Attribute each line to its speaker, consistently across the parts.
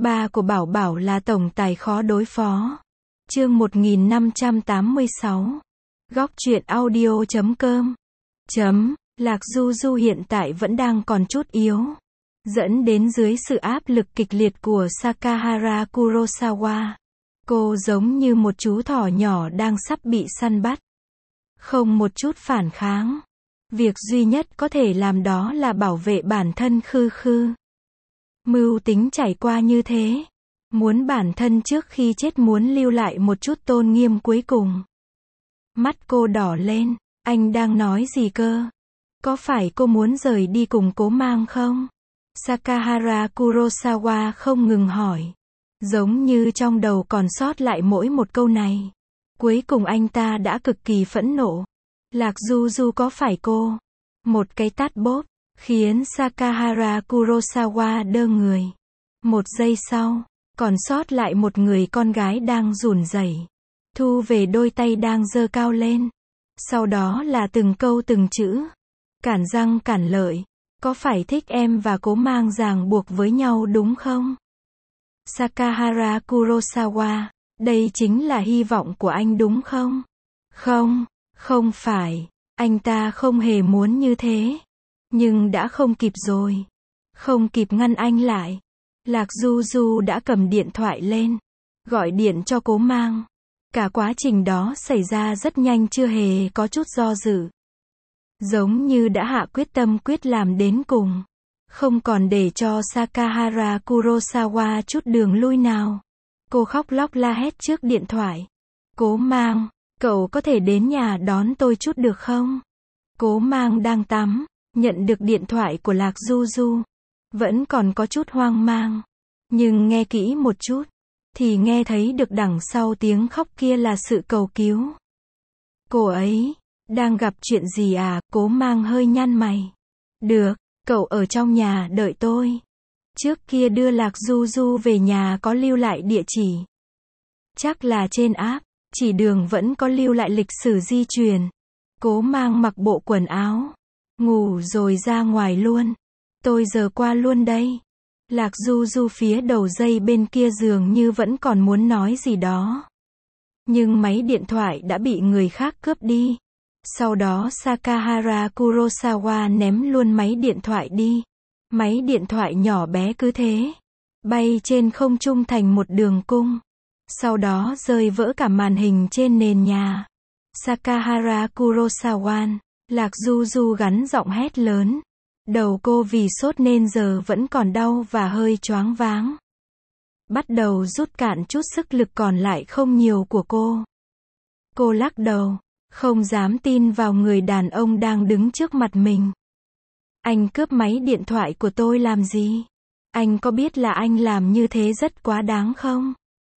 Speaker 1: Ba của Bảo Bảo là tổng tài khó đối phó. Chương 1586. Góc truyện audio.com. Lạc Du Du hiện tại vẫn đang còn chút yếu, dẫn đến dưới sự áp lực kịch liệt của Sakahara Kurosawa. Cô giống như một chú thỏ nhỏ đang sắp bị săn bắt. Không một chút phản kháng. Việc duy nhất có thể làm đó là bảo vệ bản thân khư khư. Mưu tính trải qua như thế. Muốn bản thân trước khi chết muốn lưu lại một chút tôn nghiêm cuối cùng. Mắt cô đỏ lên. Anh đang nói gì cơ? Có phải cô muốn rời đi cùng Cố Mang không? Sakahara Kurosawa không ngừng hỏi. Giống như trong đầu còn sót lại mỗi một câu này. Cuối cùng anh ta đã cực kỳ phẫn nộ. Lạc Du Du có phải cô? Một cái tát bốp, khiến Sakahara Kurosawa đơ người. Một giây sau, còn sót lại một người con gái đang run rẩy, thu về đôi tay đang giơ cao lên. Sau đó là từng câu từng chữ. Cản răng cản lợi. Có phải thích em và Cố Mang ràng buộc với nhau đúng không? Sakahara Kurosawa, đây chính là hy vọng của anh đúng không? Không, không phải. Anh ta không hề muốn như thế. Nhưng đã không kịp rồi. Không kịp ngăn anh lại. Lạc Du Du đã cầm điện thoại lên. Gọi điện cho Cố Mang. Cả quá trình đó xảy ra rất nhanh, chưa hề có chút do dự. Giống như đã hạ quyết tâm quyết làm đến cùng. Không còn để cho Sakahara Kurosawa chút đường lui nào. Cô khóc lóc la hét trước điện thoại. Cố Mang, cậu có thể đến nhà đón tôi chút được không? Cố Mang đang tắm, nhận được điện thoại của Lạc Du Du. Vẫn còn có chút hoang mang. Nhưng nghe kỹ một chút, thì nghe thấy được đằng sau tiếng khóc kia là sự cầu cứu. Cô ấy đang gặp chuyện gì à? Cố Mang hơi nhăn mày. Được, cậu ở trong nhà đợi tôi. Trước kia đưa Lạc Du Du về nhà có lưu lại địa chỉ. Chắc là trên app, chỉ đường vẫn có lưu lại lịch sử di truyền. Cố Mang mặc bộ quần áo, ngủ rồi ra ngoài luôn. Tôi giờ qua luôn đây. Lạc Du Du phía đầu dây bên kia dường như vẫn còn muốn nói gì đó. Nhưng máy điện thoại đã bị người khác cướp đi. Sau đó Sakahara Kurosawa ném luôn máy điện thoại đi. Máy điện thoại nhỏ bé cứ thế bay trên không trung thành một đường cung. Sau đó rơi vỡ cả màn hình trên nền nhà. Sakahara Kurosawa, Lạc Du Du gắn giọng hét lớn. Đầu cô vì sốt nên giờ vẫn còn đau và hơi choáng váng. Bắt đầu rút cạn chút sức lực còn lại không nhiều của cô. Cô lắc đầu, không dám tin vào người đàn ông đang đứng trước mặt mình. Anh cướp máy điện thoại của tôi làm gì? Anh có biết là anh làm như thế rất quá đáng không?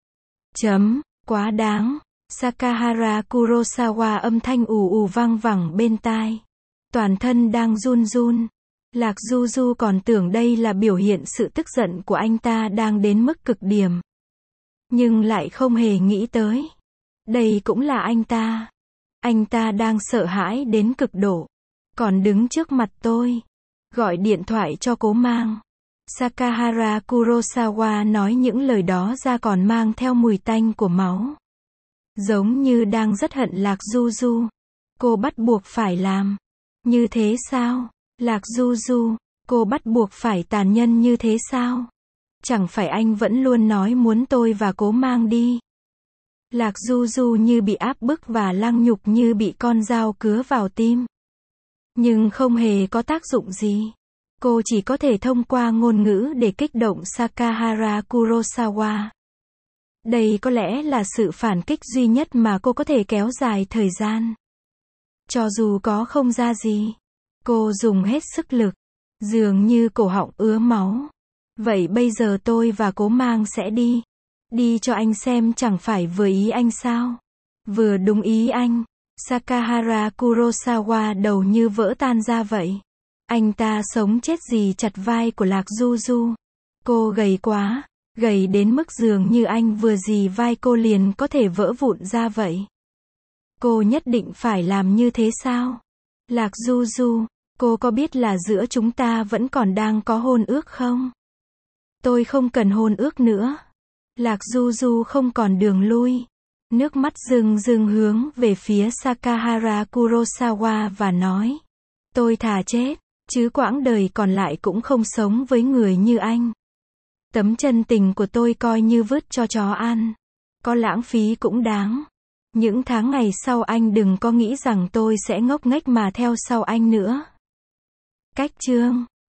Speaker 1: Quá đáng. Sakahara Kurosawa âm thanh ù ù vang vẳng bên tai. Toàn thân đang run run. Lạc Du Du còn tưởng đây là biểu hiện sự tức giận của anh ta đang đến mức cực điểm. Nhưng lại không hề nghĩ tới. Đây cũng là anh ta. Anh ta đang sợ hãi đến cực độ. Còn đứng trước mặt tôi. Gọi điện thoại cho Cố Mang. Sakahara Kurosawa nói những lời đó ra còn mang theo mùi tanh của máu. Giống như đang rất hận Lạc Du Du. Cô bắt buộc phải làm như thế sao? Lạc Du Du, cô bắt buộc phải tàn nhẫn như thế sao? Chẳng phải anh vẫn luôn nói muốn tôi và Cố Mang đi. Lạc Du Du như bị áp bức và lăng nhục, như bị con dao cứa vào tim. Nhưng không hề có tác dụng gì. Cô chỉ có thể thông qua ngôn ngữ để kích động Sakahara Kurosawa. Đây có lẽ là sự phản kích duy nhất mà cô có thể kéo dài thời gian. Cho dù có không ra gì, cô dùng hết sức lực, dường như cổ họng ứa máu. Vậy bây giờ tôi và Cố Mang sẽ đi. Đi cho anh xem, chẳng phải vừa ý anh sao? Vừa đúng ý anh. Sakahara Kurosawa đầu như vỡ tan ra vậy. Anh ta sống chết gì chặt vai của Lạc Du Du. Cô gầy quá, gầy đến mức dường như anh vừa dì vai cô liền có thể vỡ vụn ra vậy. Cô nhất định phải làm như thế sao? Lạc Du Du, cô có biết là giữa chúng ta vẫn còn đang có hôn ước không? Tôi không cần hôn ước nữa. Lạc Du Du không còn đường lui. Nước mắt rưng rưng hướng về phía Sakahara Kurosawa và nói. Tôi thà chết, chứ quãng đời còn lại cũng không sống với người như anh. Tấm chân tình của tôi coi như vứt cho chó ăn. Có lãng phí cũng đáng. Những tháng ngày sau anh đừng có nghĩ rằng tôi sẽ ngốc nghếch mà theo sau anh nữa. Cách chương